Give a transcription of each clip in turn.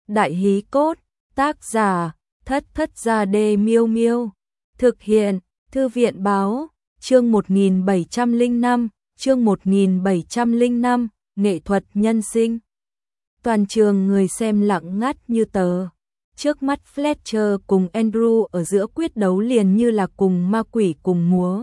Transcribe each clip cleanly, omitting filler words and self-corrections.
Đại hí cốt, tác giả, Thất Thất Gia Đê Miêu Miêu. Thực hiện, Thư viện báo, chương 1705, chương 1705, nghệ thuật nhân sinh. Toàn trường người xem lặng ngắt như tờ. Trước mắt Fletcher cùng Andrew ở giữa quyết đấu liền như là cùng ma quỷ cùng múa.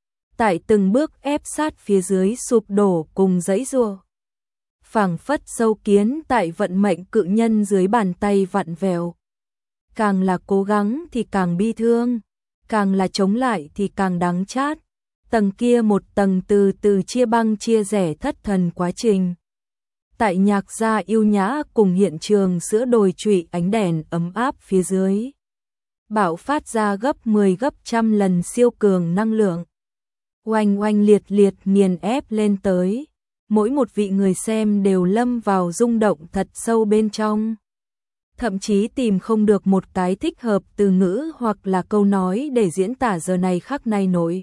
Tại từng bước ép sát phía dưới sụp đổ cùng giãy giụa. Phảng phất sâu kiến tại vận mệnh cự nhân dưới bàn tay vặn vẹo. Càng là cố gắng thì càng bi thương, càng là chống lại thì càng đắng chát. Tầng kia một tầng từ từ chia băng chia rẽ thất thần quá trình. Tại nhạc gia yêu nhã cùng hiện trường giữa đồi trụy ánh đèn ấm áp phía dưới. Bạo phát ra gấp 10 gấp trăm lần siêu cường năng lượng. Oanh oanh liệt liệt nghiền ép lên tới. Mỗi một vị người xem đều lâm vào rung động thật sâu bên trong. Thậm chí tìm không được một cái thích hợp từ ngữ hoặc là câu nói để diễn tả giờ này khắc này nổi.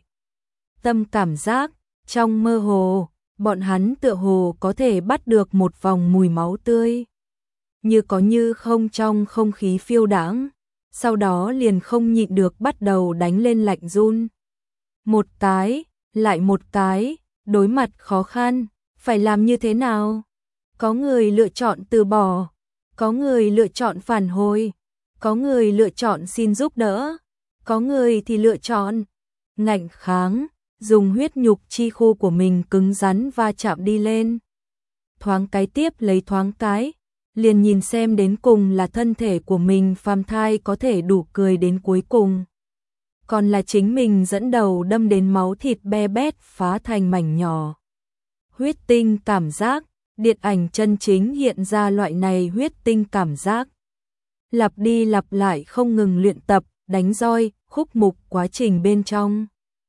Tâm cảm giác, trong mơ hồ, bọn hắn tựa hồ có thể bắt được một vòng mùi máu tươi. Như có như không trong không khí phiêu đãng, sau đó liền không nhịn được bắt đầu đánh lên lạnh run. Một cái, lại một cái, đối mặt khó khăn, phải làm như thế nào? Có người lựa chọn từ bỏ, có người lựa chọn phản hồi, có người lựa chọn xin giúp đỡ, có người thì lựa chọn ngạnh kháng, dùng huyết nhục chi khu của mình cứng rắn va chạm đi lên. Thoáng cái tiếp lấy thoáng cái, liền nhìn xem đến cùng là thân thể của mình phàm thai có thể đủ cười đến cuối cùng. Còn là chính mình dẫn đầu đâm đến máu thịt be bét phá thành mảnh nhỏ. Huyết tinh cảm giác, điện ảnh chân chính hiện ra loại này huyết tinh cảm giác. Lặp đi lặp lại không ngừng luyện tập, đánh roi, khúc mục quá trình bên trong.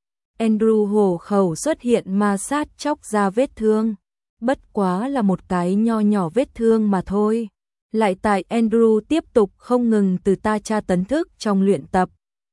Andrew hổ khẩu xuất hiện ma sát chóc ra vết thương. Bất quá là một cái nho nhỏ vết thương mà thôi. Lại tại Andrew tiếp tục không ngừng từ ta tra tấn thức trong luyện tập.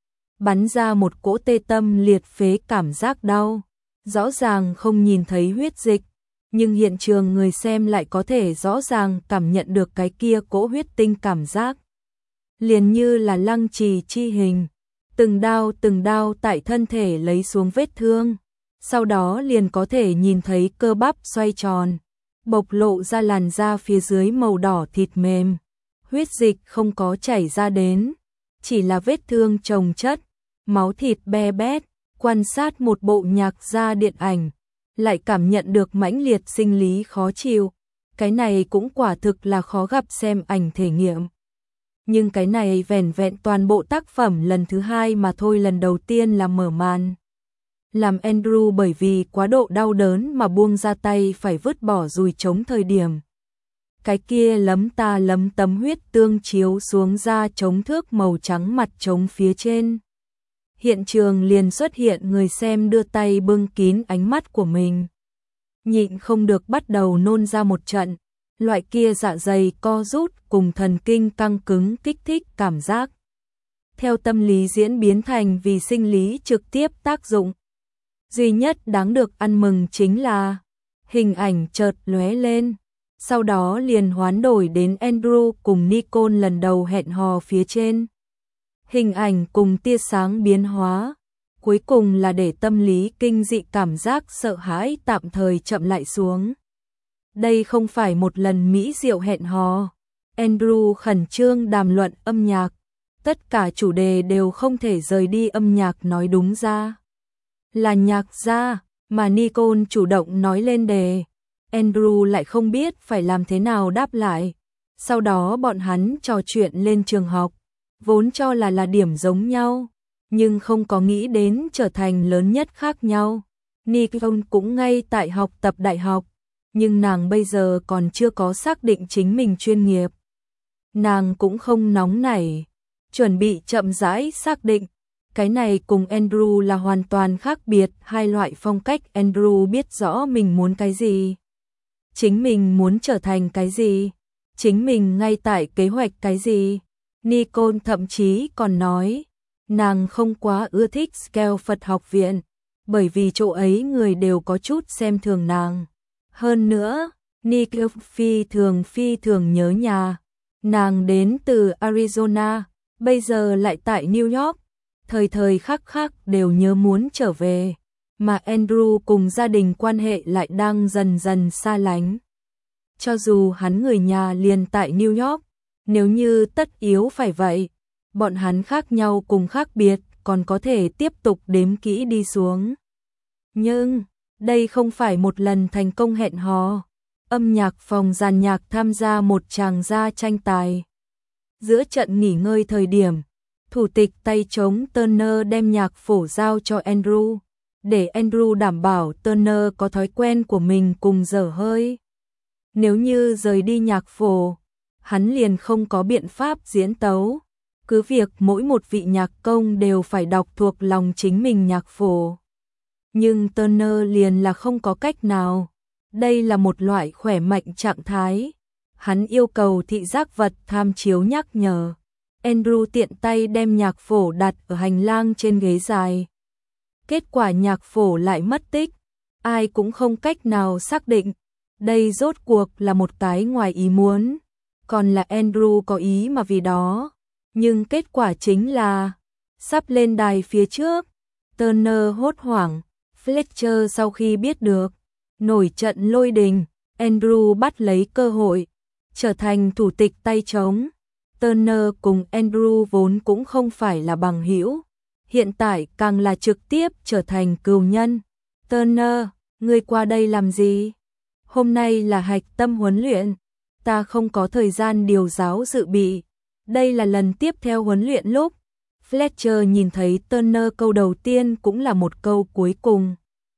Bắn ra một cỗ tê tâm liệt phế cảm giác đau. Rõ ràng không nhìn thấy huyết dịch, nhưng hiện trường người xem lại có thể rõ ràng cảm nhận được cái kia cỗ huyết tinh cảm giác. Liền như là lăng trì chi hình, từng đao tại thân thể lấy xuống vết thương, sau đó liền có thể nhìn thấy cơ bắp xoay tròn, bộc lộ ra làn da phía dưới màu đỏ thịt mềm. Huyết dịch không có chảy ra đến, chỉ là vết thương chồng chất, máu thịt be bét. Quan sát một bộ nhạc gia điện ảnh, lại cảm nhận được mãnh liệt sinh lý khó chịu. Cái này cũng quả thực là khó gặp xem ảnh thể nghiệm. Nhưng cái này vẻn vẹn toàn bộ tác phẩm lần thứ hai mà thôi, lần đầu tiên là mở màn. Làm Andrew bởi vì quá độ đau đớn mà buông ra tay phải vứt bỏ dùi trống thời điểm. Cái kia lấm ta lấm tấm huyết tương chiếu xuống ra trống thước màu trắng mặt trống phía trên. Hiện trường liền xuất hiện người xem đưa tay bưng kín ánh mắt của mình. Nhịn không được bắt đầu nôn ra một trận, loại kia dạ dày co rút cùng thần kinh căng cứng kích thích cảm giác. Theo tâm lý diễn biến thành vì sinh lý trực tiếp tác dụng. Duy nhất đáng được ăn mừng chính là hình ảnh chợt lóe lên, sau đó liền hoán đổi đến Andrew cùng Nicole lần đầu hẹn hò phía trên. Hình ảnh cùng tia sáng biến hóa, cuối cùng là để tâm lý kinh dị cảm giác sợ hãi tạm thời chậm lại xuống. Đây không phải một lần mỹ diệu hẹn hò. Andrew khẩn trương đàm luận âm nhạc, tất cả chủ đề đều không thể rời đi âm nhạc, nói đúng ra là nhạc gia, mà Nicole chủ động nói lên đề. Andrew lại không biết phải làm thế nào đáp lại. Sau đó bọn hắn trò chuyện lên trường học. Vốn cho là điểm giống nhau, nhưng không có nghĩ đến trở thành lớn nhất khác nhau. Nicole cũng ngay tại học tập đại học, nhưng nàng bây giờ còn chưa có xác định chính mình chuyên nghiệp. Nàng cũng không nóng nảy, chuẩn bị chậm rãi xác định. Cái này cùng Andrew là hoàn toàn khác biệt, hai loại phong cách. Andrew biết rõ mình muốn cái gì, chính mình muốn trở thành cái gì, chính mình ngay tại kế hoạch cái gì. Nicole thậm chí còn nói, nàng không quá ưa thích Scale Phật học viện, bởi vì chỗ ấy người đều có chút xem thường nàng. Hơn nữa, Nicole phi thường nhớ nhà, Nàng đến từ Arizona, bây giờ lại tại New York, thời thời khắc khắc đều nhớ muốn trở về, mà Andrew cùng gia đình quan hệ lại đang dần dần xa lánh. Cho dù hắn người nhà liền tại New York, nếu như tất yếu phải vậy, bọn hắn khác nhau cùng khác biệt, còn có thể tiếp tục đếm kỹ đi xuống. Nhưng, đây không phải một lần thành công hẹn hò. Âm nhạc phòng dàn nhạc tham gia một tràng gia tranh tài. Giữa trận nghỉ ngơi thời điểm, thủ tịch tay trống Turner đem nhạc phổ giao cho Andrew, để Andrew đảm bảo Turner có thói quen của mình cùng dở hơi. Nếu như rời đi nhạc phổ, hắn liền không có biện pháp diễn tấu. Cứ việc mỗi một vị nhạc công đều phải đọc thuộc lòng chính mình nhạc phổ. Nhưng Turner liền là không có cách nào. Đây là một loại khỏe mạnh trạng thái. Hắn yêu cầu thị giác vật tham chiếu nhắc nhở. Andrew tiện tay đem nhạc phổ đặt ở hành lang trên ghế dài. Kết quả nhạc phổ lại mất tích. Ai cũng không cách nào xác định. Đây rốt cuộc là một cái ngoài ý muốn. Còn là Andrew có ý mà vì đó. Nhưng kết quả chính là sắp lên đài phía trước. Turner hốt hoảng. Fletcher sau khi biết được, nổi trận lôi đình. Andrew bắt lấy cơ hội, trở thành thủ tịch tay trống. Turner cùng Andrew vốn cũng không phải là bằng hữu, hiện tại càng là trực tiếp trở thành cừu nhân. Turner, ngươi qua đây làm gì? Hôm nay là hạch tâm huấn luyện, ta không có thời gian điều giáo dự bị. Đây là lần tiếp theo huấn luyện lúc. Fletcher nhìn thấy Turner câu đầu tiên cũng là một câu cuối cùng.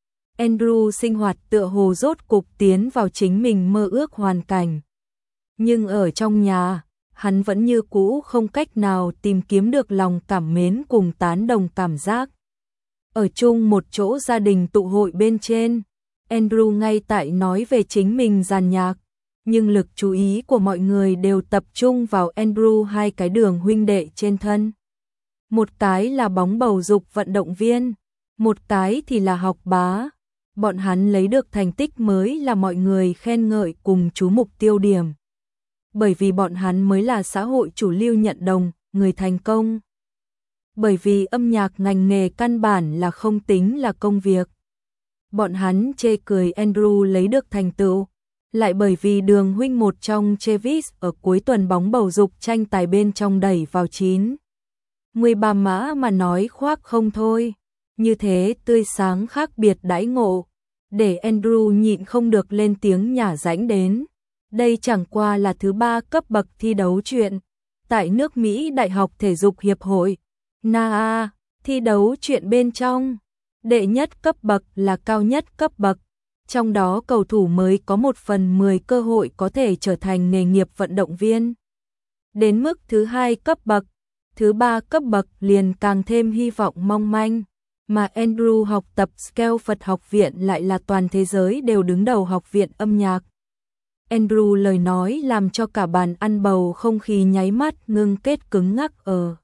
Andrew sinh hoạt tựa hồ rốt cục tiến vào chính mình mơ ước hoàn cảnh. Nhưng ở trong nhà, hắn vẫn như cũ không cách nào tìm kiếm được lòng cảm mến cùng tán đồng cảm giác. Ở chung một chỗ gia đình tụ hội bên trên, Andrew ngay tại nói về chính mình dàn nhạc, nhưng lực chú ý của mọi người đều tập trung vào Andrew hai cái đường huynh đệ trên thân. Một cái là bóng bầu dục vận động viên, một cái thì là học bá. Bọn hắn lấy được thành tích mới là mọi người khen ngợi cùng chú mục tiêu điểm. Bởi vì bọn hắn mới là xã hội chủ lưu nhận đồng, người thành công. Bởi vì âm nhạc ngành nghề căn bản là không tính là công việc. Bọn hắn chê cười Andrew lấy được thành tựu, lại bởi vì Đường huynh một trong Travis ở cuối tuần bóng bầu dục tranh tài bên trong đẩy vào 13 mã mà nói khoác không thôi. Như thế tươi sáng khác biệt đãi ngộ, để Andrew nhịn không được lên tiếng nhả rãnh đến. Đây chẳng qua là thứ 3 cấp bậc thi đấu chuyện. Tại nước Mỹ Đại học Thể dục Hiệp hội, NAA, thi đấu chuyện bên trong. Đệ nhất cấp bậc là cao nhất cấp bậc. Trong đó cầu thủ mới có 1/10 cơ hội có thể trở thành nghề nghiệp vận động viên. Đến mức thứ 2 cấp bậc, thứ 3 cấp bậc liền càng thêm hy vọng mong manh. Mà Andrew học tập Scale Phật học viện lại là toàn thế giới đều đứng đầu học viện âm nhạc. Andrew lời nói làm cho cả bàn ăn bầu không khí nháy mắt ngưng kết cứng ngắc ở.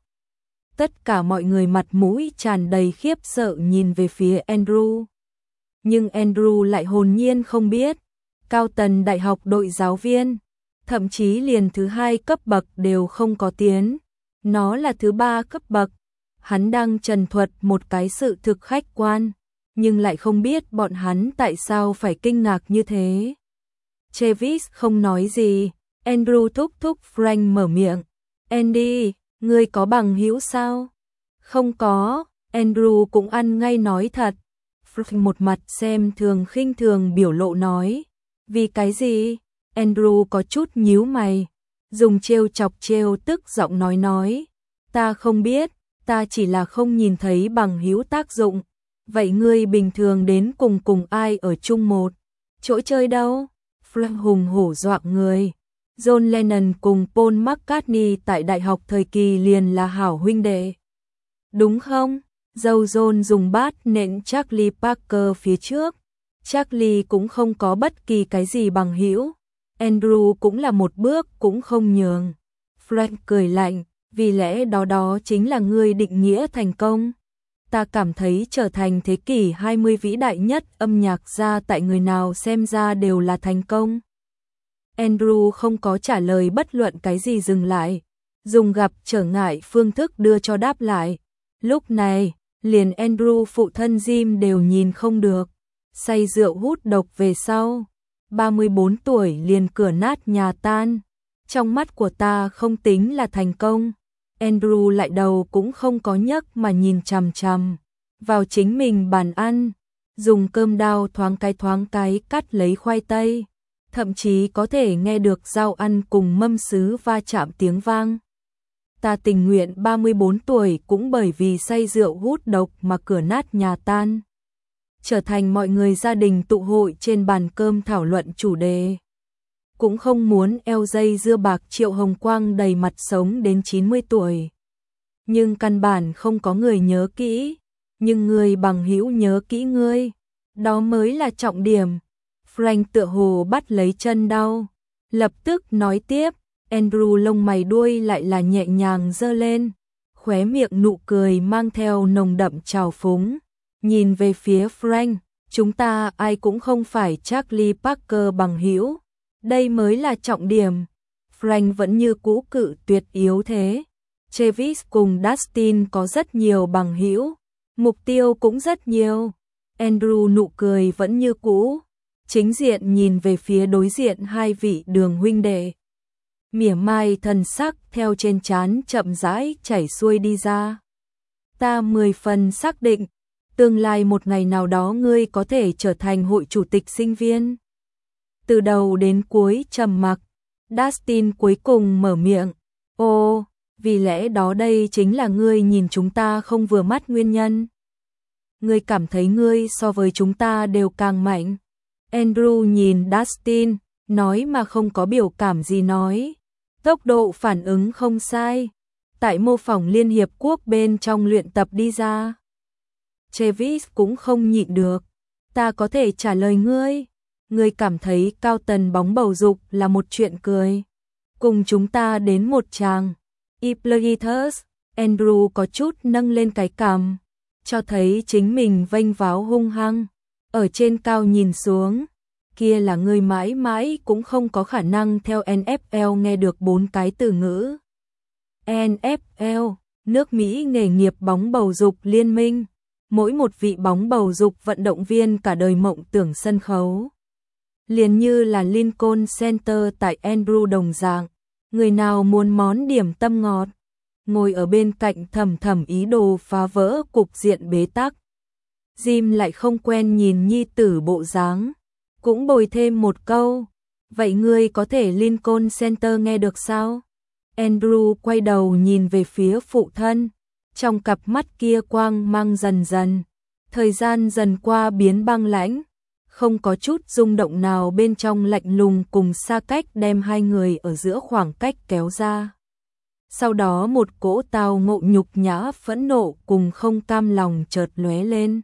Tất cả mọi người mặt mũi tràn đầy khiếp sợ nhìn về phía Andrew. Nhưng Andrew lại hồn nhiên không biết, cao tần đại học đội giáo viên, thậm chí liền thứ 2 cấp bậc đều không có tiến. Nó là thứ 3 cấp bậc. Hắn đang trần thuật một cái sự thực khách quan, nhưng lại không biết bọn hắn tại sao phải kinh ngạc như thế. Travis không nói gì, Andrew thúc Frank mở miệng. Andy, ngươi có bằng hữu sao? Không có, Andrew cũng ăn ngay nói thật. Frank một mặt xem thường khinh thường biểu lộ nói. Vì cái gì? Andrew có chút nhíu mày, dùng trêu chọc trêu tức giọng nói. Ta không biết. Ta chỉ là không nhìn thấy bằng hữu tác dụng. Vậy ngươi bình thường đến cùng ai ở chung một chỗ chơi đâu? Frank hùng hổ doạng người. John Lennon cùng Paul McCartney tại đại học thời kỳ liền là hảo huynh đệ. Đúng không? Dâu John dùng bát nện Charlie Parker phía trước. Charlie cũng không có bất kỳ cái gì bằng hữu. Andrew cũng là một bước cũng không nhường. Frank cười lạnh. Vì lẽ đó chính là ngươi định nghĩa thành công. Ta cảm thấy trở thành thế kỷ 20 vĩ đại nhất âm nhạc gia tại người nào xem ra đều là thành công. Andrew không có trả lời bất luận cái gì, dừng lại, dùng gặp trở ngại phương thức đưa cho đáp lại. Lúc này, liền Andrew phụ thân Jim đều nhìn không được. Say rượu hút độc về sau, 34 tuổi liền cửa nát nhà tan. Trong mắt của ta không tính là thành công. Andrew lại đầu cũng không có nhấc mà nhìn chằm chằm vào chính mình bàn ăn, dùng cơm đao thoáng cái cắt lấy khoai tây, thậm chí có thể nghe được dao ăn cùng mâm sứ va chạm tiếng vang. Ta tình nguyện 34 tuổi cũng bởi vì say rượu hút độc mà cửa nát nhà tan, trở thành mọi người gia đình tụ hội trên bàn cơm thảo luận chủ đề. Cũng không muốn eo dây dưa bạc Triệu Hồng Quang đầy mặt sống đến 90 tuổi. Nhưng căn bản không có người nhớ kỹ, nhưng người bằng hữu nhớ kỹ ngươi, đó mới là trọng điểm. Frank tựa hồ bắt lấy chân đau, lập tức nói tiếp. Andrew lông mày đuôi lại là nhẹ nhàng giơ lên, khóe miệng nụ cười mang theo nồng đậm trào phúng, nhìn về phía Frank, chúng ta ai cũng không phải Charlie Parker bằng hữu, đây mới là trọng điểm. Frank vẫn như cũ cự tuyệt yếu thế. Travis cùng Dustin có rất nhiều bằng hữu, mục tiêu cũng rất nhiều. Andrew nụ cười vẫn như cũ, chính diện nhìn về phía đối diện hai vị Đường huynh đệ. Mỉa mai thần sắc theo trên trán chậm rãi chảy xuôi đi ra. Ta 10 phần xác định, tương lai một ngày nào đó ngươi có thể trở thành hội chủ tịch sinh viên. Từ đầu đến cuối trầm mặc, Dustin cuối cùng mở miệng. Ồ, vì lẽ đó đây chính là ngươi nhìn chúng ta không vừa mắt nguyên nhân. Ngươi cảm thấy ngươi so với chúng ta đều càng mạnh. Andrew nhìn Dustin, nói mà không có biểu cảm gì nói. Tốc độ phản ứng không sai, tại mô phỏng Liên Hiệp Quốc bên trong luyện tập đi ra. Travis cũng không nhịn được. Ta có thể trả lời ngươi. Ngươi cảm thấy cao tần bóng bầu dục là một chuyện cười. Cùng chúng ta đến một tràng. Iplegitus, Andrew có chút nâng lên cái cằm, cho thấy chính mình vênh váo hung hăng. Ở trên cao nhìn xuống, kia là ngươi mãi mãi cũng không có khả năng theo NFL nghe được 4 cái từ ngữ. NFL, nước Mỹ nghề nghiệp bóng bầu dục liên minh. Mỗi một vị bóng bầu dục vận động viên cả đời mộng tưởng sân khấu. Liền như là Lincoln Center tại Andrew đồng dạng, người nào muốn món điểm tâm ngọt, ngồi ở bên cạnh thầm thầm ý đồ phá vỡ cục diện bế tắc. Jim lại không quen nhìn nhi tử bộ dáng, cũng bồi thêm một câu, vậy ngươi có thể Lincoln Center nghe được sao? Andrew quay đầu nhìn về phía phụ thân, trong cặp mắt kia quang mang dần dần, thời gian dần qua biến băng lãnh, không có chút rung động nào bên trong lạnh lùng cùng xa cách đem hai người ở giữa khoảng cách kéo ra. Sau đó một cỗ tao ngộ nhục nhã phẫn nộ cùng không cam lòng chợt lóe lên.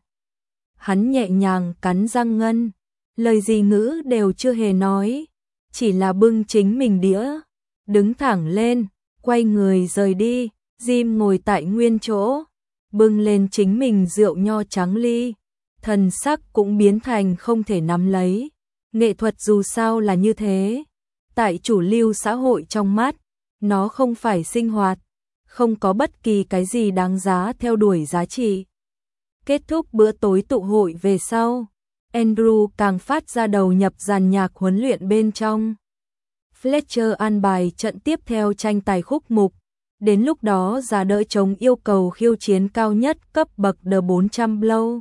Hắn nhẹ nhàng cắn răng ngân, lời gì ngữ đều chưa hề nói, chỉ là bưng chính mình đĩa, đứng thẳng lên, quay người rời đi. Jim ngồi tại nguyên chỗ, bưng lên chính mình rượu nho trắng ly, thần sắc cũng biến thành không thể nắm lấy. Nghệ thuật dù sao là như thế, tại chủ lưu xã hội trong mắt, nó không phải sinh hoạt, không có bất kỳ cái gì đáng giá theo đuổi giá trị. Kết thúc bữa tối tụ hội về sau, Andrew càng phát ra đầu nhập dàn nhạc huấn luyện bên trong. Fletcher an bài trận tiếp theo tranh tài khúc mục. Đến lúc đó giá đỡ chống yêu cầu khiêu chiến cao nhất cấp bậc The 400 blow.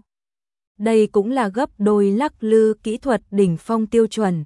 Đây cũng là gấp đôi lắc lư kỹ thuật đỉnh phong tiêu chuẩn.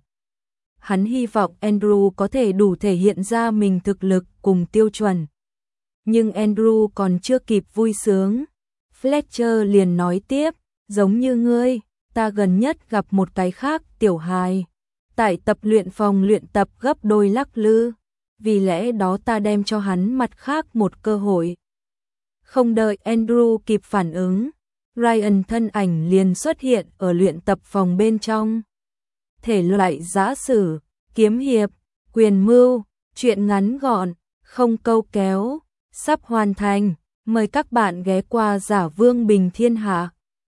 Hắn hy vọng Andrew có thể đủ thể hiện ra mình thực lực cùng tiêu chuẩn. Nhưng Andrew còn chưa kịp vui sướng. Fletcher liền nói tiếp, giống như ngươi, ta gần nhất gặp một cái khác tiểu hài. Tại tập luyện phòng luyện tập gấp đôi lắc lư. Vì lẽ đó ta đem cho hắn mặt khác một cơ hội. Không đợi Andrew kịp phản ứng, Ryan thân ảnh liền xuất hiện ở luyện tập phòng bên trong. Thể loại giã sử, kiếm hiệp, quyền mưu, truyện ngắn gọn, không câu kéo, sắp hoàn thành. Mời các bạn ghé qua Giả Vương Bình Thiên Hạ.